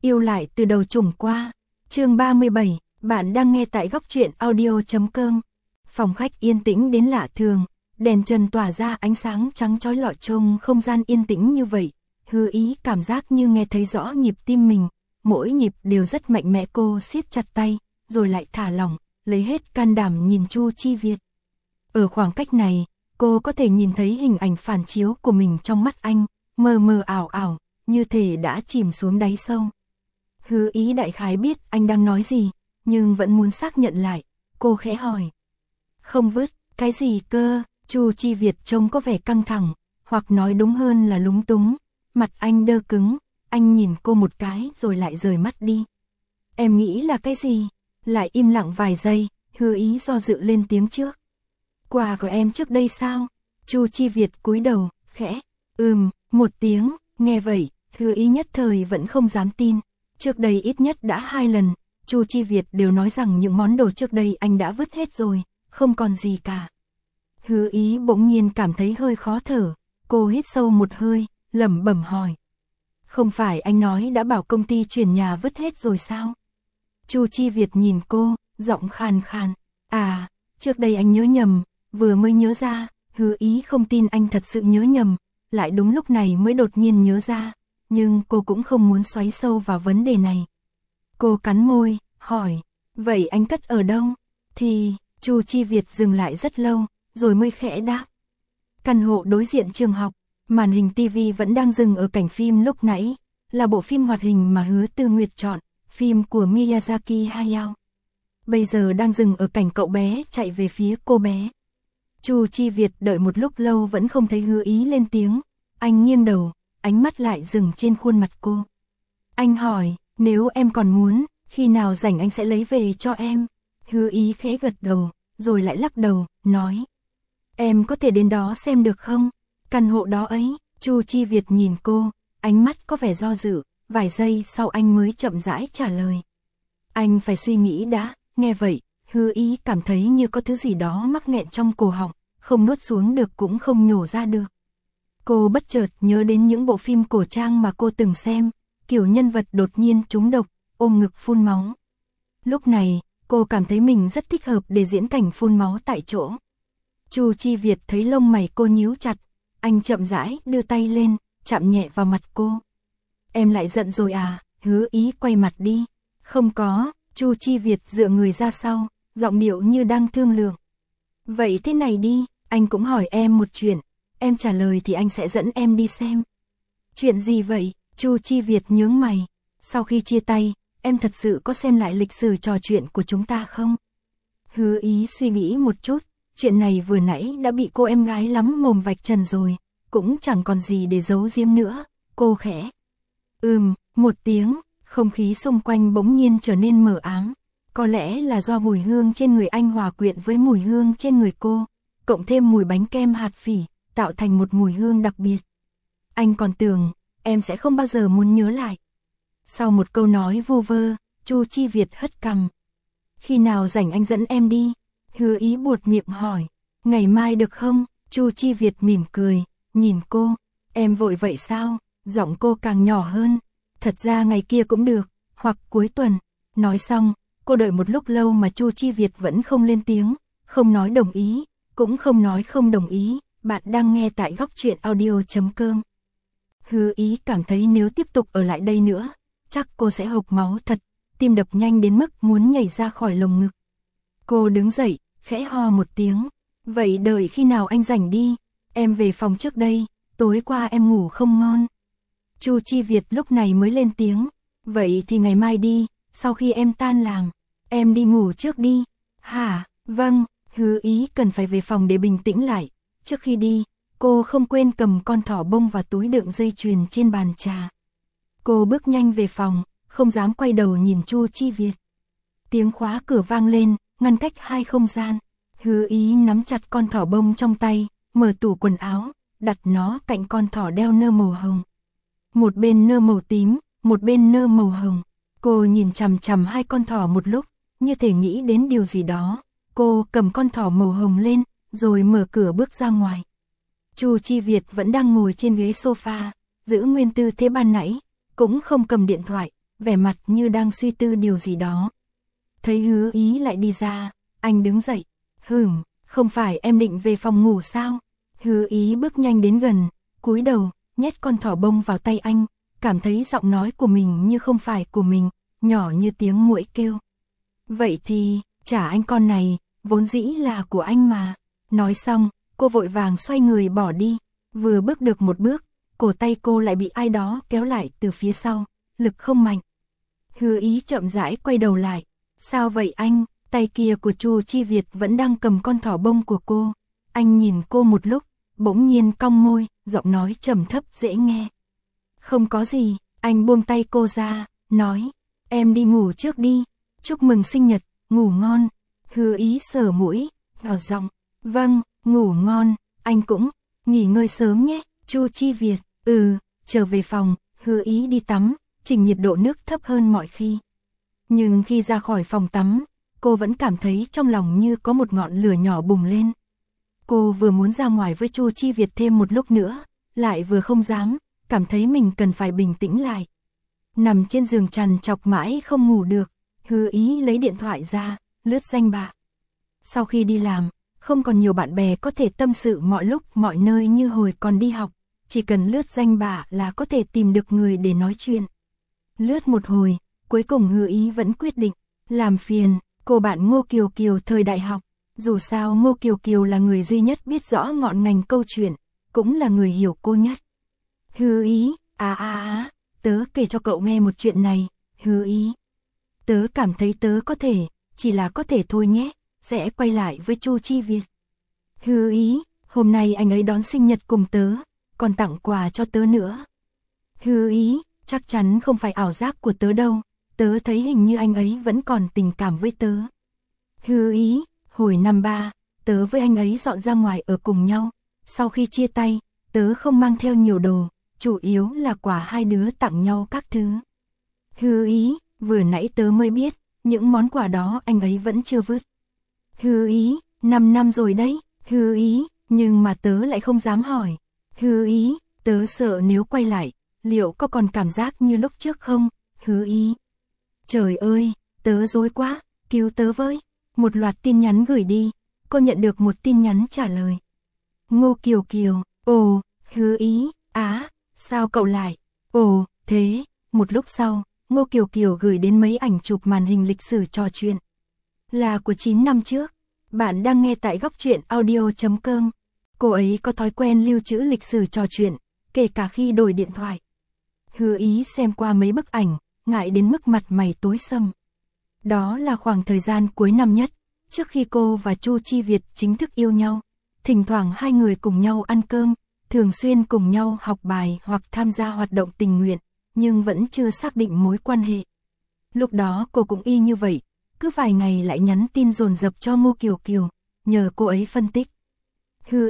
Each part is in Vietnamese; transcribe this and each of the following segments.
Yêu lại từ đầu trùng qua. Chương 37, bạn đang nghe tại góc truyện audio.com. Phòng khách yên tĩnh đến lạ thường, đèn trần tỏa ra ánh sáng trắng chói lọi trông không gian yên tĩnh như vậy. Hứa Ý cảm giác như nghe thấy rõ nhịp tim mình, mỗi nhịp đều rất mạnh mẽ. Cô siết chặt tay, rồi lại thả lỏng, lấy hết can đảm nhìn Chu Chi Việt. Ở khoảng cách này, cô có thể nhìn thấy hình ảnh phản chiếu của mình trong mắt anh, mờ mờ ảo ảo, như thể đã chìm xuống đáy sâu. Hứa Ý đại khái biết anh đang nói gì, nhưng vẫn muốn xác nhận lại. Cô khẽ hỏi. Không vứt, cái gì cơ? Chu Chi Việt trông có vẻ căng thẳng, hoặc nói đúng hơn là lúng túng. Mặt anh đơ cứng, anh nhìn cô một cái rồi lại rời mắt đi. Em nghĩ là cái gì? Lại im lặng vài giây, Hứa Ý do dự lên tiếng trước. Quà của em trước đây sao? Chu Chi Việt cúi đầu, khẽ. Một tiếng, nghe vậy, Hứa Ý nhất thời vẫn không dám tin. Trước đây ít nhất đã 2 lần, Chu Chi Việt đều nói rằng những món đồ trước đây anh đã vứt hết rồi, không còn gì cả. Hứa Ý bỗng nhiên cảm thấy hơi khó thở, cô hít sâu một hơi, lẩm bẩm hỏi. Không phải anh nói đã bảo công ty chuyển nhà vứt hết rồi sao? Chu Chi Việt nhìn cô, giọng khàn khàn. À, trước đây anh nhớ nhầm, vừa mới nhớ ra. Hứa Ý không tin anh thật sự nhớ nhầm, lại đúng lúc này mới đột nhiên nhớ ra. Nhưng cô cũng không muốn xoáy sâu vào vấn đề này. Cô cắn môi, hỏi, vậy anh cất ở đâu? Thì, Chu Chi Việt dừng lại rất lâu, rồi mới khẽ đáp. Căn hộ đối diện trường học, màn hình TV vẫn đang dừng ở cảnh phim lúc nãy, là bộ phim hoạt hình mà Hứa Tư Nguyệt chọn, phim của Miyazaki Hayao. Bây giờ đang dừng ở cảnh cậu bé chạy về phía cô bé. Chu Chi Việt đợi một lúc lâu vẫn không thấy Hứa Ý lên tiếng, anh nghiêng đầu, ánh mắt lại dừng trên khuôn mặt cô. Anh hỏi, nếu em còn muốn, khi nào rảnh anh sẽ lấy về cho em. Hứa Ý khẽ gật đầu, rồi lại lắc đầu, nói. Em có thể đến đó xem được không? Căn hộ đó ấy. Chu Chi Việt nhìn cô, ánh mắt có vẻ do dự, vài giây sau anh mới chậm rãi trả lời. Anh phải suy nghĩ đã. Nghe vậy, Hứa Ý cảm thấy như có thứ gì đó mắc nghẹn trong cổ họng, không nuốt xuống được cũng không nhổ ra được. Cô bất chợt nhớ đến những bộ phim cổ trang mà cô từng xem, kiểu nhân vật đột nhiên trúng độc, ôm ngực phun máu. Lúc này, cô cảm thấy mình rất thích hợp để diễn cảnh phun máu tại chỗ. Chu Chi Việt thấy lông mày cô nhíu chặt, anh chậm rãi đưa tay lên, chạm nhẹ vào mặt cô. Em lại giận rồi à? Hứa Ý quay mặt đi. Không có. Chu Chi Việt dựa người ra sau, giọng điệu như đang thương lượng. Vậy thế này đi, anh cũng hỏi em một chuyện, em trả lời thì anh sẽ dẫn em đi xem. Chuyện gì vậy? Chu Chi Việt nhướng mày. Sau khi chia tay, em thật sự có xem lại lịch sử trò chuyện của chúng ta không? Hứa Ý suy nghĩ một chút, chuyện này vừa nãy đã bị cô em gái lắm mồm vạch trần rồi, cũng chẳng còn gì để giấu giếm nữa. Cô khẽ. Một tiếng. Không khí xung quanh bỗng nhiên trở nên mờ ám, có lẽ là do mùi hương trên người anh hòa quyện với mùi hương trên người cô, cộng thêm mùi bánh kem hạt phỉ, tạo thành một mùi hương đặc biệt. Anh còn tưởng, em sẽ không bao giờ muốn nhớ lại. Sau một câu nói vu vơ, Chu Chi Việt hất cằm. Khi nào rảnh anh dẫn em đi? Hứa Ý buột miệng hỏi. Ngày mai được không? Chu Chi Việt mỉm cười, nhìn cô. Em vội vậy sao? Giọng cô càng nhỏ hơn. Thật ra ngày kia cũng được, hoặc cuối tuần. Nói xong, cô đợi một lúc lâu mà Chu Chi Việt vẫn không lên tiếng, không nói đồng ý, cũng không nói không đồng ý. Bạn đang nghe tại góc truyện audio.com. Hứa Ý cảm thấy nếu tiếp tục ở lại đây nữa, chắc cô sẽ hộc máu thật, tim đập nhanh đến mức muốn nhảy ra khỏi lồng ngực. Cô đứng dậy, khẽ ho một tiếng. Vậy đợi khi nào anh rảnh đi, em về phòng trước đây, tối qua em ngủ không ngon. Chu Chi Việt lúc này mới lên tiếng. Vậy thì ngày mai đi, sau khi em tan làm, em đi ngủ trước đi. Hả? Vâng. Hứa Ý cần phải về phòng để bình tĩnh lại. Trước khi đi, cô không quên cầm con thỏ bông và túi đựng dây chuyền trên bàn trà. Cô bước nhanh về phòng, không dám quay đầu nhìn Chu Chi Việt. Tiếng khóa cửa vang lên, ngăn cách hai không gian. Hứa Ý nắm chặt con thỏ bông trong tay, mở tủ quần áo, đặt nó cạnh con thỏ đeo nơ màu hồng. Một bên nơ màu tím, một bên nơ màu hồng. Cô nhìn chằm chằm hai con thỏ một lúc, như thể nghĩ đến điều gì đó. Cô cầm con thỏ màu hồng lên, rồi mở cửa bước ra ngoài. Chu Chi Việt vẫn đang ngồi trên ghế sofa, giữ nguyên tư thế ban nãy, cũng không cầm điện thoại, vẻ mặt như đang suy tư điều gì đó. Thấy Hứa Ý lại đi ra, anh đứng dậy. Không phải em định về phòng ngủ sao? Hứa Ý bước nhanh đến gần, cúi đầu, nhét con thỏ bông vào tay anh, cảm thấy giọng nói của mình như không phải của mình, nhỏ như tiếng muỗi kêu. Vậy thì, trả anh con này, vốn dĩ là của anh mà. Nói xong, cô vội vàng xoay người bỏ đi. Vừa bước được một bước, cổ tay cô lại bị ai đó kéo lại từ phía sau, lực không mạnh. Hứa Ý chậm rãi quay đầu lại. Sao vậy anh? Tay kia của Chu Chi Việt vẫn đang cầm con thỏ bông của cô. Anh nhìn cô một lúc, bỗng nhiên cong môi, giọng nói trầm thấp dễ nghe. Không có gì, anh buông tay cô ra, nói, em đi ngủ trước đi, chúc mừng sinh nhật, ngủ ngon. Hứa Ý sờ mũi, nhỏ giọng, vâng, ngủ ngon, anh cũng, nghỉ ngơi sớm nhé. Chu Chi Việt, trở về phòng, Hứa Ý đi tắm, chỉnh nhiệt độ nước thấp hơn mọi khi. Nhưng khi ra khỏi phòng tắm, cô vẫn cảm thấy trong lòng như có một ngọn lửa nhỏ bùng lên. Cô vừa muốn ra ngoài với Chu Chi Việt thêm một lúc nữa, lại vừa không dám, cảm thấy mình cần phải bình tĩnh lại. Nằm trên giường trằn trọc mãi không ngủ được, Hứa Ý lấy điện thoại ra, lướt danh bạ. Sau khi đi làm, không còn nhiều bạn bè có thể tâm sự mọi lúc mọi nơi như hồi còn đi học, chỉ cần lướt danh bạ là có thể tìm được người để nói chuyện. Lướt một hồi, cuối cùng Hứa Ý vẫn quyết định, làm phiền cô bạn Ngô Kiều Kiều thời đại học. Dù sao Ngô Kiều Kiều là người duy nhất biết rõ ngọn ngành câu chuyện, cũng là người hiểu cô nhất. Hứa Ý, tớ kể cho cậu nghe một chuyện này, Hứa Ý. Tớ cảm thấy tớ có thể, chỉ là có thể thôi nhé, sẽ quay lại với Chu Chi Việt. Hứa Ý, hôm nay anh ấy đón sinh nhật cùng tớ, còn tặng quà cho tớ nữa. Hứa Ý, chắc chắn không phải ảo giác của tớ đâu, tớ thấy hình như anh ấy vẫn còn tình cảm với tớ. Hứa Ý, hồi năm 3, tớ với anh ấy dọn ra ngoài ở cùng nhau, sau khi chia tay, tớ không mang theo nhiều đồ, chủ yếu là quà hai đứa tặng nhau các thứ. Hứa Ý, vừa nãy tớ mới biết, những món quà đó anh ấy vẫn chưa vứt. Hứa Ý, 5 năm rồi đấy. Hứa Ý, nhưng mà tớ lại không dám hỏi. Hứa Ý, tớ sợ nếu quay lại, liệu có còn cảm giác như lúc trước không? Hứa Ý, trời ơi, tớ rối quá, cứu tớ với. Một loạt tin nhắn gửi đi, cô nhận được một tin nhắn trả lời. Ngô Kiều Kiều, ồ, Hứa Ý, sao cậu lại? Ồ, thế, một lúc sau, Ngô Kiều Kiều gửi đến mấy ảnh chụp màn hình lịch sử trò chuyện. Là của 9 năm trước. Bạn đang nghe tại góc truyện audio.com. Cô ấy có thói quen lưu trữ lịch sử trò chuyện, kể cả khi đổi điện thoại. Hứa Ý xem qua mấy bức ảnh, ngại đến mức mặt mày tối sầm. Đó là khoảng thời gian cuối năm nhất, trước khi cô và Chu Chi Việt chính thức yêu nhau. Thỉnh thoảng hai người cùng nhau ăn cơm, thường xuyên cùng nhau học bài hoặc tham gia hoạt động tình nguyện, nhưng vẫn chưa xác định mối quan hệ. Lúc đó cô cũng y như vậy, cứ vài ngày lại nhắn tin dồn dập cho Ngô Kiều Kiều, nhờ cô ấy phân tích. Hứa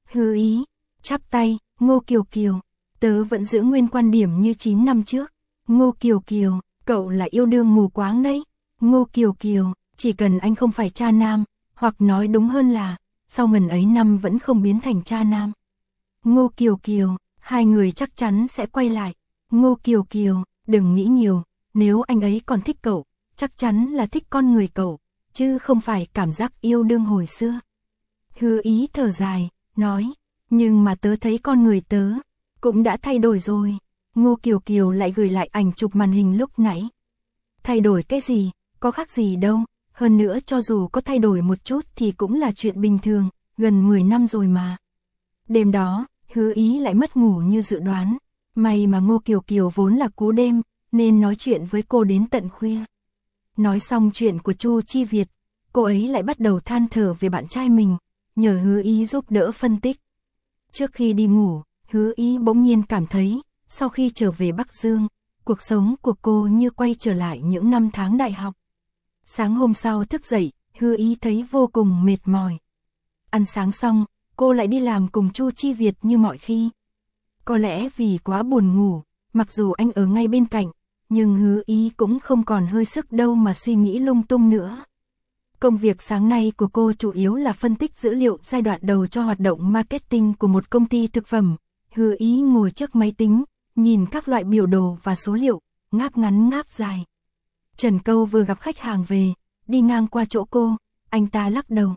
Ý, chắp tay, Ngô Kiều Kiều, tớ vẫn giữ nguyên quan điểm như 9 năm trước. Ngô Kiều Kiều, cậu là yêu đương mù quáng đấy. Ngô Kiều Kiều, chỉ cần anh không phải cha nam, hoặc nói đúng hơn là, sau ngần ấy năm vẫn không biến thành cha nam. Ngô Kiều Kiều, hai người chắc chắn sẽ quay lại. Ngô Kiều Kiều, đừng nghĩ nhiều, nếu anh ấy còn thích cậu, chắc chắn là thích con người cậu, chứ không phải cảm giác yêu đương hồi xưa. Hứa Ý thở dài, nói, nhưng mà tớ thấy con người tớ cũng đã thay đổi rồi. Ngô Kiều Kiều lại gửi lại ảnh chụp màn hình lúc nãy. Thay đổi cái gì, có khác gì đâu, hơn nữa cho dù có thay đổi một chút thì cũng là chuyện bình thường, gần 10 năm rồi mà. Đêm đó, Hứa Ý lại mất ngủ như dự đoán, may mà Ngô Kiều Kiều vốn là cú đêm, nên nói chuyện với cô đến tận khuya. Nói xong chuyện của Chu Chi Việt, cô ấy lại bắt đầu than thở về bạn trai mình, nhờ Hứa Ý giúp đỡ phân tích. Trước khi đi ngủ, Hứa Ý bỗng nhiên cảm thấy, sau khi trở về Bắc Dương, cuộc sống của cô như quay trở lại những năm tháng đại học. Sáng hôm sau thức dậy, Hứa Ý thấy vô cùng mệt mỏi. Ăn sáng xong, cô lại đi làm cùng Chu Chi Việt như mọi khi. Có lẽ vì quá buồn ngủ, mặc dù anh ở ngay bên cạnh, nhưng Hứa Ý cũng không còn hơi sức đâu mà suy nghĩ lung tung nữa. Công việc sáng nay của cô chủ yếu là phân tích dữ liệu giai đoạn đầu cho hoạt động marketing của một công ty thực phẩm. Hứa Ý ngồi trước máy tính, nhìn các loại biểu đồ và số liệu, ngáp ngắn ngáp dài. Trần Câu vừa gặp khách hàng về, đi ngang qua chỗ cô, anh ta lắc đầu.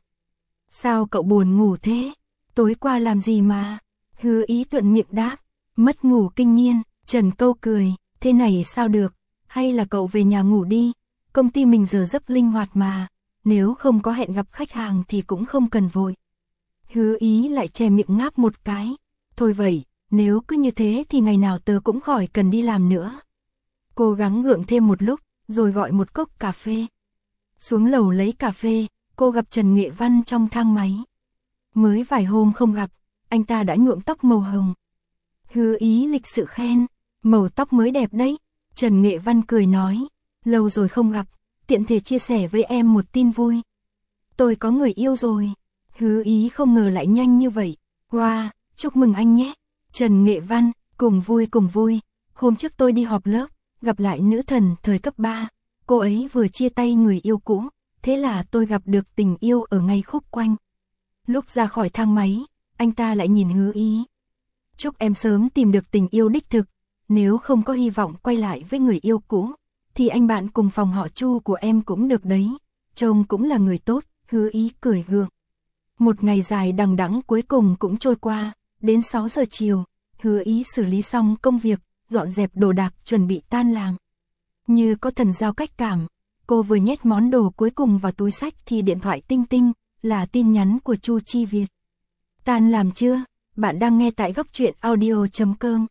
Sao cậu buồn ngủ thế? Tối qua làm gì mà? Hứa Ý thuận miệng đáp, mất ngủ kinh niên. Trần Câu cười, thế này sao được, hay là cậu về nhà ngủ đi, công ty mình giờ giấc linh hoạt mà, nếu không có hẹn gặp khách hàng thì cũng không cần vội. Hứa Ý lại che miệng ngáp một cái, thôi vậy, nếu cứ như thế thì ngày nào tớ cũng khỏi cần đi làm nữa. Cố gắng gượng thêm một lúc, rồi gọi một cốc cà phê. Xuống lầu lấy cà phê, cô gặp Trần Nghệ Văn trong thang máy. Mới vài hôm không gặp, anh ta đã nhuộm tóc màu hồng. Hứa Ý lịch sự khen, màu tóc mới đẹp đấy. Trần Nghệ Văn cười nói, lâu rồi không gặp, tiện thể chia sẻ với em một tin vui. Tôi có người yêu rồi. Hứa Ý không ngờ lại nhanh như vậy. Wow, chúc mừng anh nhé. Trần Nghệ Văn, cùng vui. Hôm trước tôi đi họp lớp, gặp lại nữ thần thời cấp 3. Cô ấy vừa chia tay người yêu cũ, thế là tôi gặp được tình yêu ở ngay khúc quanh. Lúc ra khỏi thang máy, anh ta lại nhìn Hứa Ý. Chúc em sớm tìm được tình yêu đích thực. Nếu không có hy vọng quay lại với người yêu cũ, thì anh bạn cùng phòng họ Chu của em cũng được đấy. Trông cũng là người tốt. Hứa Ý cười gượng. Một ngày dài đằng đẵng cuối cùng cũng trôi qua. Đến 6 giờ chiều, Hứa Ý xử lý xong công việc, dọn dẹp đồ đạc chuẩn bị tan làm. Như có thần giao cách cảm, cô vừa nhét món đồ cuối cùng vào túi xách thì điện thoại tinh tinh, là tin nhắn của Chu Chi Việt. Tan làm chưa? Bạn đang nghe tại góc truyện audio.com.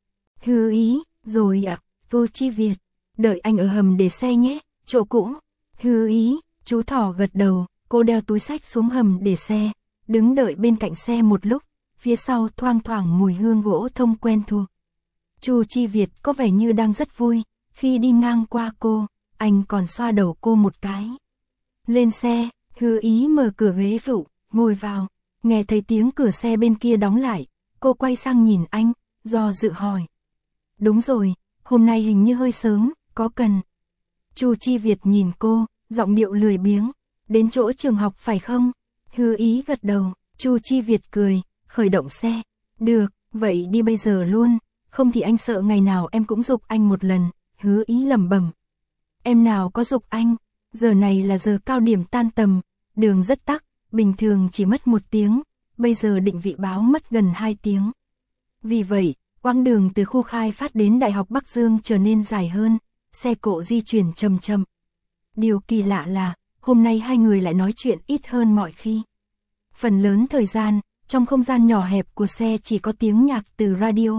Hứa Ý, rồi ạ, Chu Chi Việt. Đợi anh ở hầm để xe nhé, chỗ cũ. Hứa Ý, chú thỏ gật đầu, cô đeo túi xách xuống hầm để xe, đứng đợi bên cạnh xe một lúc, phía sau thoang thoảng mùi hương gỗ thông quen thuộc. Chu Chi Việt có vẻ như đang rất vui, khi đi ngang qua cô, anh còn xoa đầu cô một cái. Lên xe, Hứa Ý mở cửa ghế phụ, ngồi vào, nghe thấy tiếng cửa xe bên kia đóng lại, cô quay sang nhìn anh, do dự hỏi. Đúng rồi, hôm nay hình như hơi sớm, có cần. Chu Chi Việt nhìn cô, giọng điệu lười biếng, đến chỗ trường học phải không? Hứa Ý gật đầu, Chu Chi Việt cười, khởi động xe. Được, vậy đi bây giờ luôn, không thì anh sợ ngày nào em cũng giục anh một lần. Hứa Ý lẩm bẩm. Em nào có giục anh, giờ này là giờ cao điểm tan tầm, đường rất tắc, bình thường chỉ mất 1 tiếng, bây giờ định vị báo mất gần 2 tiếng. Vì vậy, quãng đường từ khu khai phát đến Đại học Bắc Dương trở nên dài hơn, xe cộ di chuyển chậm chậm. Điều kỳ lạ là, hôm nay hai người lại nói chuyện ít hơn mọi khi. Phần lớn thời gian, trong không gian nhỏ hẹp của xe chỉ có tiếng nhạc từ radio.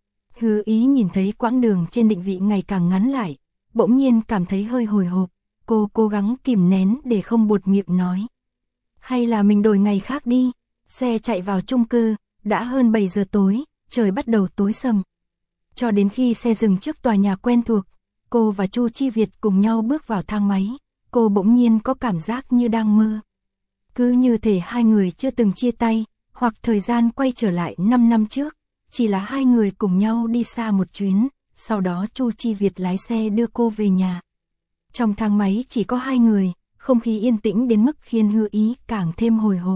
Hứa Ý nhìn thấy quãng đường trên định vị ngày càng ngắn lại, bỗng nhiên cảm thấy hơi hồi hộp, cô cố gắng kìm nén để không buột miệng nói. Hay là mình đổi ngày khác đi, xe chạy vào chung cư, đã hơn 7 giờ tối, trời bắt đầu tối sầm. Cho đến khi xe dừng trước tòa nhà quen thuộc, cô và Chu Chi Việt cùng nhau bước vào thang máy, cô bỗng nhiên có cảm giác như đang mơ. Cứ như thể hai người chưa từng chia tay, hoặc thời gian quay trở lại 5 năm trước, chỉ là hai người cùng nhau đi xa một chuyến, sau đó Chu Chi Việt lái xe đưa cô về nhà. Trong thang máy chỉ có hai người, không khí yên tĩnh đến mức khiến Hứa Ý càng thêm hồi hộp.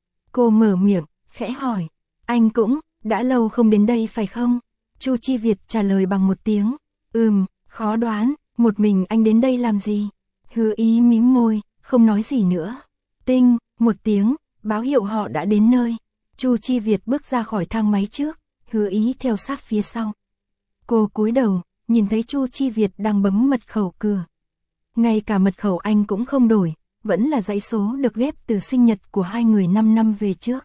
Cô mở miệng, khẽ hỏi, anh cũng, đã lâu không đến đây phải không? Chu Chi Việt trả lời bằng một tiếng, khó đoán, một mình anh đến đây làm gì? Hứa Ý mím môi, không nói gì nữa. Tinh, một tiếng, báo hiệu họ đã đến nơi. Chu Chi Việt bước ra khỏi thang máy trước, Hứa Ý theo sát phía sau. Cô cúi đầu, nhìn thấy Chu Chi Việt đang bấm mật khẩu cửa. Ngay cả mật khẩu anh cũng không đổi, vẫn là dãy số được ghép từ sinh nhật của hai người 5 năm về trước.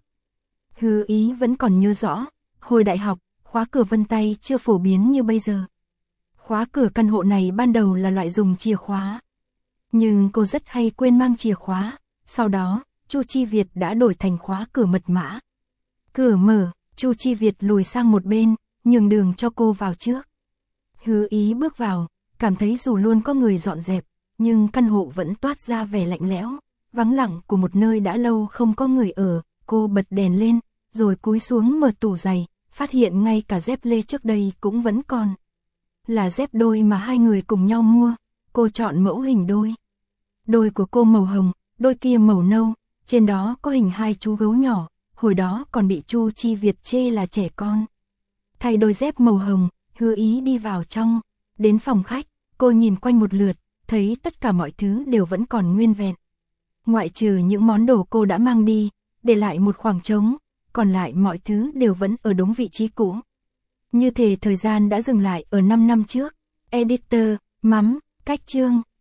Hứa Ý vẫn còn nhớ rõ, hồi đại học, khóa cửa vân tay chưa phổ biến như bây giờ. Khóa cửa căn hộ này ban đầu là loại dùng chìa khóa. Nhưng cô rất hay quên mang chìa khóa, sau đó, Chu Chi Việt đã đổi thành khóa cửa mật mã. Cửa mở, Chu Chi Việt lùi sang một bên, nhường đường cho cô vào trước. Hứa Ý bước vào, cảm thấy dù luôn có người dọn dẹp, nhưng căn hộ vẫn toát ra vẻ lạnh lẽo, vắng lặng của một nơi đã lâu không có người ở. Cô bật đèn lên, rồi cúi xuống mở tủ giày, phát hiện ngay cả dép lê trước đây cũng vẫn còn. Là dép đôi mà hai người cùng nhau mua, cô chọn mẫu hình đôi. Đôi của cô màu hồng, đôi kia màu nâu, trên đó có hình hai chú gấu nhỏ, hồi đó còn bị Chu Chi Việt chê là trẻ con. Thay đôi dép màu hồng, Hứa Ý đi vào trong, Đến phòng khách, cô nhìn quanh một lượt, thấy tất cả mọi thứ đều vẫn còn nguyên vẹn. Ngoại trừ những món đồ cô đã mang đi, để lại một khoảng trống, còn lại mọi thứ đều vẫn ở đúng vị trí cũ. Như thể thời gian đã dừng lại ở 5 năm trước. Editor, mắm, cách chương.